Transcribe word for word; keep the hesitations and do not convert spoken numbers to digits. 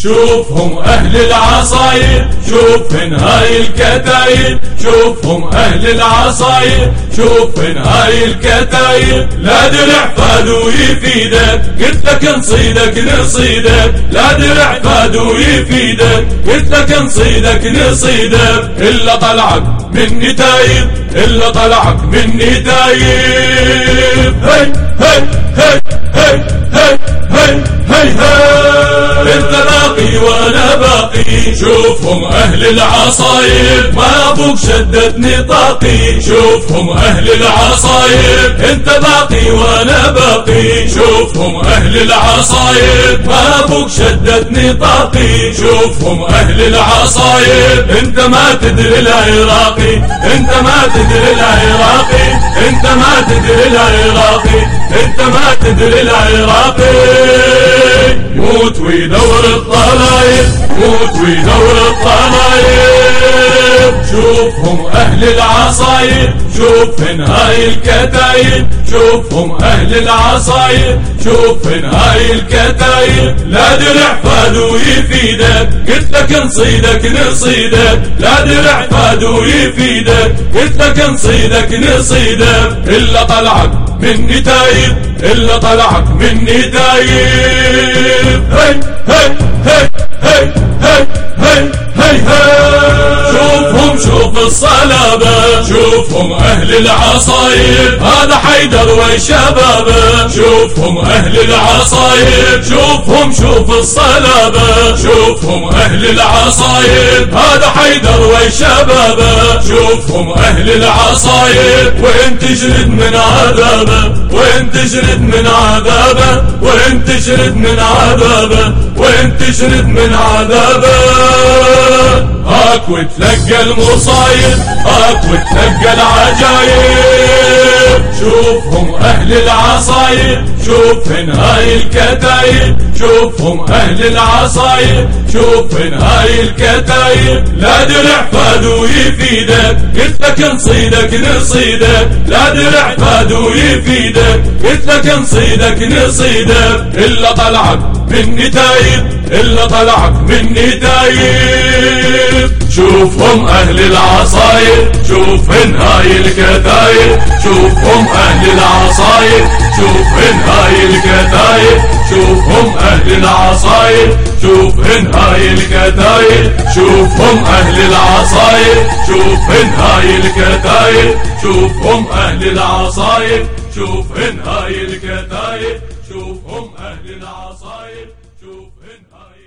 شوفهم أهل العصاير، شوف هاي الكتايب، شوفهم أهل العصاير، شوف هاي الكتايب. لا درع فادو يفيدك، قلت لك نصيدك نصيدك، لا درع فادو يفيدك، قلت لك نصيدك نصيدك. إلا طلعك مني تايب، إلا طلعك مني تايب. هي هي هي هي هي هي هي هي. انت باقي وانا باقي، شوفهم اهل العصاير، ما ابوك شدتني طاقي. شوفهم اهل العصاير، انت باقي وانا باقي. شوفهم اهل العصاير، ما ابوك شدتني طاقي. شوفهم اهل العصاير، انت ما تدري العراقي، انت ما تدري العراقي، انت ما تدري العراقي، انت ما تدري العراقي. موت ويدور الطلايب، موت ويدور الطلايب. شوفهم اهل العصاير، شوف هاي الكتايب، شوفهم اهل العصاير، شوف هاي الكتايب. لا درع فادو يفيدك، قلت لك نصيدك نصيدك، لا درع فادو يفيدك، قلت لك نصيدك نصيدك. الا طلعك مني تايب، الا طلعك مني تايب. هي هي هي هي هي هي هي هي. شوفهم شوف الصلابة، شوفهم اهل العصاير، هذا حيدر وشبابه. شوفهم اهل العصاير، شوفهم شوف الصلابة، شوفهم اهل العصاير، هذا حيدر وشبابه. شوفهم اهل العصاير، وين تجرد من عذابه، وين تجرد من عذابه، وين تجرد من عذابه، وين تجرد من عذابه. هاك وتلقى المصايب، هاك وتلقى العجايب. شوفهم اهل العصاير، شوف هاي الكتايب، شوفهم اهل العصاير، شوف هاي الكتايب. لا درع فادو يفيدك، قلت لك نصيدك نصيدك، لا درع فادو يفيدك، قلت لك نصيدك نصيدك. الا طلعك مني تايب، الا طلعك مني تايب. شوفهم اهل العصاير، شوف هاي الكتايب، شوفهم اهل العصاير، شوف هاي الكتايب، شوفهم اهل العصاير، شوف هاي الكتايب، شوفهم اهل العصاير، شوف هاي الكتايب، شوفهم اهل العصاير، شوف هاي الكتايب، شوفهم اهل العصاير، شوف هاي